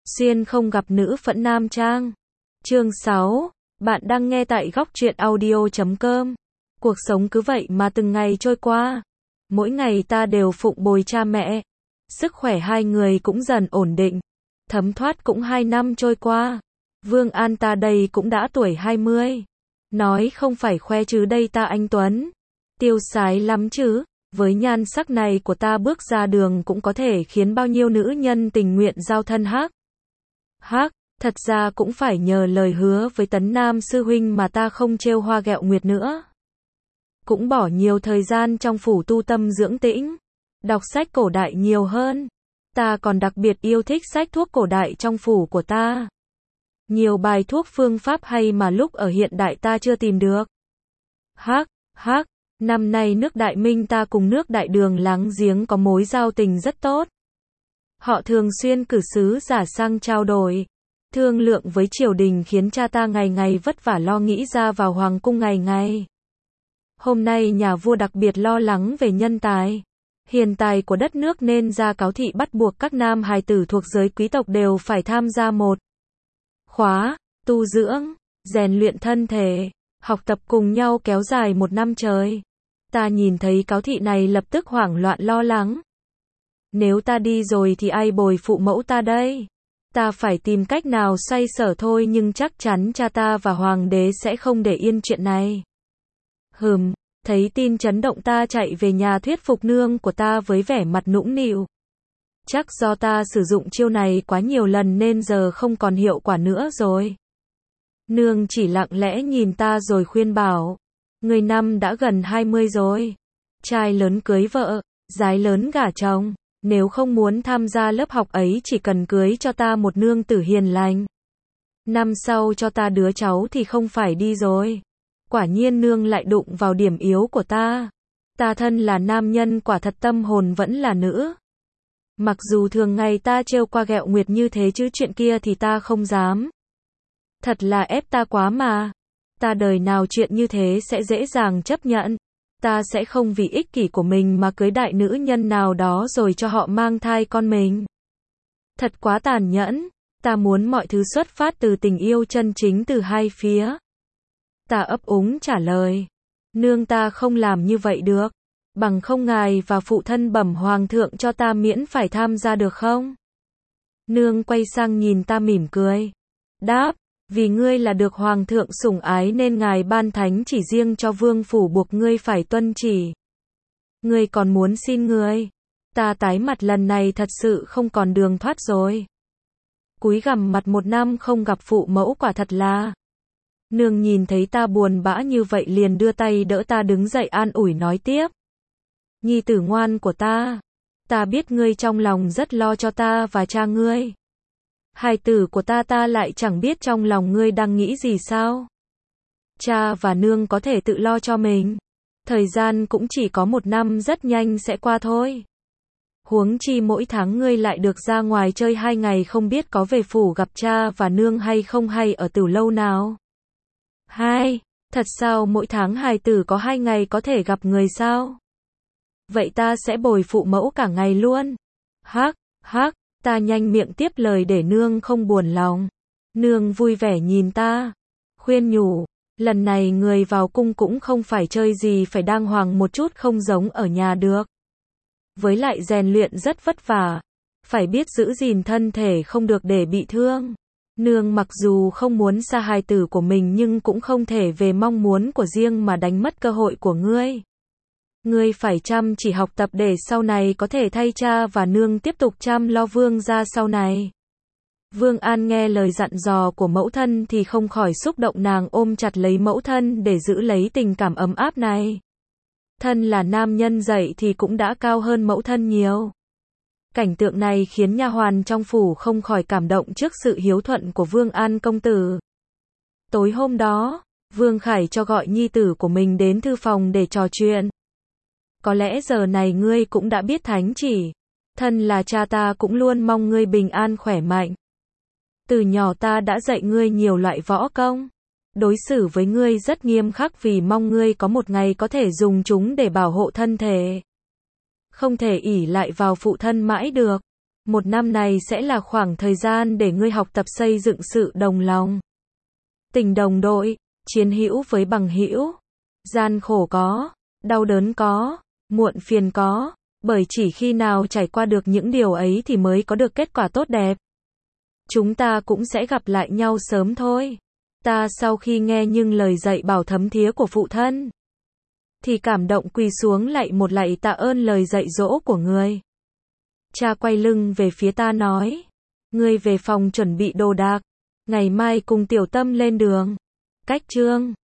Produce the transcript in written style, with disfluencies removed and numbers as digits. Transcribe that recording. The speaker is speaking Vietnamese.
Xuyên không gặp nữ phẫn nam trang. Chương 6. Bạn đang nghe tại góc truyện audio.com. Cuộc sống cứ vậy mà từng ngày trôi qua. Mỗi ngày ta đều phụng bồi cha mẹ. Sức khỏe hai người cũng dần ổn định. Thấm thoát cũng 2 năm trôi qua. Vương An ta đây cũng đã tuổi 20. Nói không phải khoe chứ đây ta anh Tuấn. Tiêu sái lắm chứ. Với nhan sắc này của ta bước ra đường cũng có thể khiến bao nhiêu nữ nhân tình nguyện giao thân hắc. Thật ra cũng phải nhờ lời hứa với Tấn Nam sư huynh mà ta không trêu hoa ghẹo nguyệt nữa. Cũng bỏ nhiều thời gian trong phủ tu tâm dưỡng tĩnh, đọc sách cổ đại nhiều hơn. Ta còn đặc biệt yêu thích sách thuốc cổ đại trong phủ của ta. Nhiều bài thuốc phương pháp hay mà lúc ở hiện đại ta chưa tìm được. Hắc, năm nay nước Đại Minh ta cùng nước Đại Đường láng giếng có mối giao tình rất tốt. Họ thường xuyên cử sứ giả sang trao đổi, thương lượng với triều đình khiến cha ta ngày ngày vất vả lo nghĩ ra vào hoàng cung ngày ngày. Hôm nay nhà vua đặc biệt lo lắng về nhân tài, hiền tài của đất nước nên ra cáo thị bắt buộc các nam hài tử thuộc giới quý tộc đều phải tham gia một khóa tu dưỡng, rèn luyện thân thể, học tập cùng nhau kéo dài 1 năm trời. Ta nhìn thấy cáo thị này lập tức hoảng loạn lo lắng. Nếu ta đi rồi thì ai bồi phụ mẫu ta đây? Ta phải tìm cách nào xoay sở thôi, nhưng chắc chắn cha ta và hoàng đế sẽ không để yên chuyện này. Thấy tin chấn động ta chạy về nhà thuyết phục nương của ta với vẻ mặt nũng nịu. Chắc do ta sử dụng chiêu này quá nhiều lần nên giờ không còn hiệu quả nữa rồi. Nương chỉ lặng lẽ nhìn ta rồi khuyên bảo. Người năm đã gần 20 rồi. Trai lớn cưới vợ, gái lớn gả chồng. Nếu không muốn tham gia lớp học ấy chỉ cần cưới cho ta một nương tử hiền lành. Năm sau cho ta đứa cháu thì không phải đi rồi. Quả nhiên nương lại đụng vào điểm yếu của ta. Ta thân là nam nhân quả thật tâm hồn vẫn là nữ. Mặc dù thường ngày ta trêu qua ghẹo nguyệt như thế chứ chuyện kia thì ta không dám. Thật là ép ta quá mà. Ta đời nào chuyện như thế sẽ dễ dàng chấp nhận. Ta sẽ không vì ích kỷ của mình mà cưới đại nữ nhân nào đó rồi cho họ mang thai con mình. Thật quá tàn nhẫn. Ta muốn mọi thứ xuất phát từ tình yêu chân chính từ hai phía. Ta ấp úng trả lời. Nương ta không làm như vậy được. Bằng không ngài và phụ thân bẩm hoàng thượng cho ta miễn phải tham gia được không? Nương quay sang nhìn ta mỉm cười. Đáp. Vì ngươi là được hoàng thượng sủng ái nên ngài ban thánh chỉ riêng cho vương phủ buộc ngươi phải tuân chỉ. Ngươi còn muốn xin ngươi. Ta tái mặt lần này thật sự không còn đường thoát rồi. Cúi gằm mặt 1 năm không gặp phụ mẫu quả thật là. Nương nhìn thấy ta buồn bã như vậy liền đưa tay đỡ ta đứng dậy an ủi nói tiếp. Nhi tử ngoan của ta. Ta biết ngươi trong lòng rất lo cho ta và cha ngươi. Hài tử của ta lại chẳng biết trong lòng ngươi đang nghĩ gì sao. Cha và nương có thể tự lo cho mình. Thời gian cũng chỉ có 1 năm rất nhanh sẽ qua thôi. Huống chi mỗi tháng ngươi lại được ra ngoài chơi 2 ngày không biết có về phủ gặp cha và nương hay không hay ở Tửu Lâu nào. Thật sao mỗi tháng hài tử có 2 ngày có thể gặp người sao? Vậy ta sẽ bồi phụ mẫu cả ngày luôn. Hắc. Ta nhanh miệng tiếp lời để nương không buồn lòng. Nương vui vẻ nhìn ta, khuyên nhủ, lần này người vào cung cũng không phải chơi gì phải đàng hoàng một chút không giống ở nhà được. Với lại rèn luyện rất vất vả, phải biết giữ gìn thân thể không được để bị thương. Nương mặc dù không muốn xa hài tử của mình nhưng cũng không thể về mong muốn của riêng mà đánh mất cơ hội của ngươi. Ngươi phải chăm chỉ học tập để sau này có thể thay cha và nương tiếp tục chăm lo vương gia sau này. Vương An nghe lời dặn dò của mẫu thân thì không khỏi xúc động, nàng ôm chặt lấy mẫu thân để giữ lấy tình cảm ấm áp này. Thân là nam nhân dậy thì cũng đã cao hơn mẫu thân nhiều. Cảnh tượng này khiến nha hoàn trong phủ không khỏi cảm động trước sự hiếu thuận của Vương An công tử. Tối hôm đó, Vương Khải cho gọi nhi tử của mình đến thư phòng để trò chuyện. Có lẽ giờ này ngươi cũng đã biết thánh chỉ. Thân là cha ta cũng luôn mong ngươi bình an khỏe mạnh. Từ nhỏ ta đã dạy ngươi nhiều loại võ công. Đối xử với ngươi rất nghiêm khắc vì mong ngươi có một ngày có thể dùng chúng để bảo hộ thân thể. Không thể ỷ lại vào phụ thân mãi được. 1 năm này sẽ là khoảng thời gian để ngươi học tập xây dựng sự đồng lòng. Tình đồng đội, chiến hữu với bằng hữu. Gian khổ có, đau đớn có, muộn phiền có, bởi chỉ khi nào trải qua được những điều ấy thì mới có được kết quả tốt đẹp. Chúng ta cũng sẽ gặp lại nhau sớm thôi. Ta sau khi nghe những lời dạy bảo thấm thía của phụ thân, thì cảm động quỳ xuống lạy một lạy tạ ơn lời dạy dỗ của người. Cha quay lưng về phía ta nói, ngươi về phòng chuẩn bị đồ đạc, ngày mai cùng tiểu Tâm lên đường. Cách chương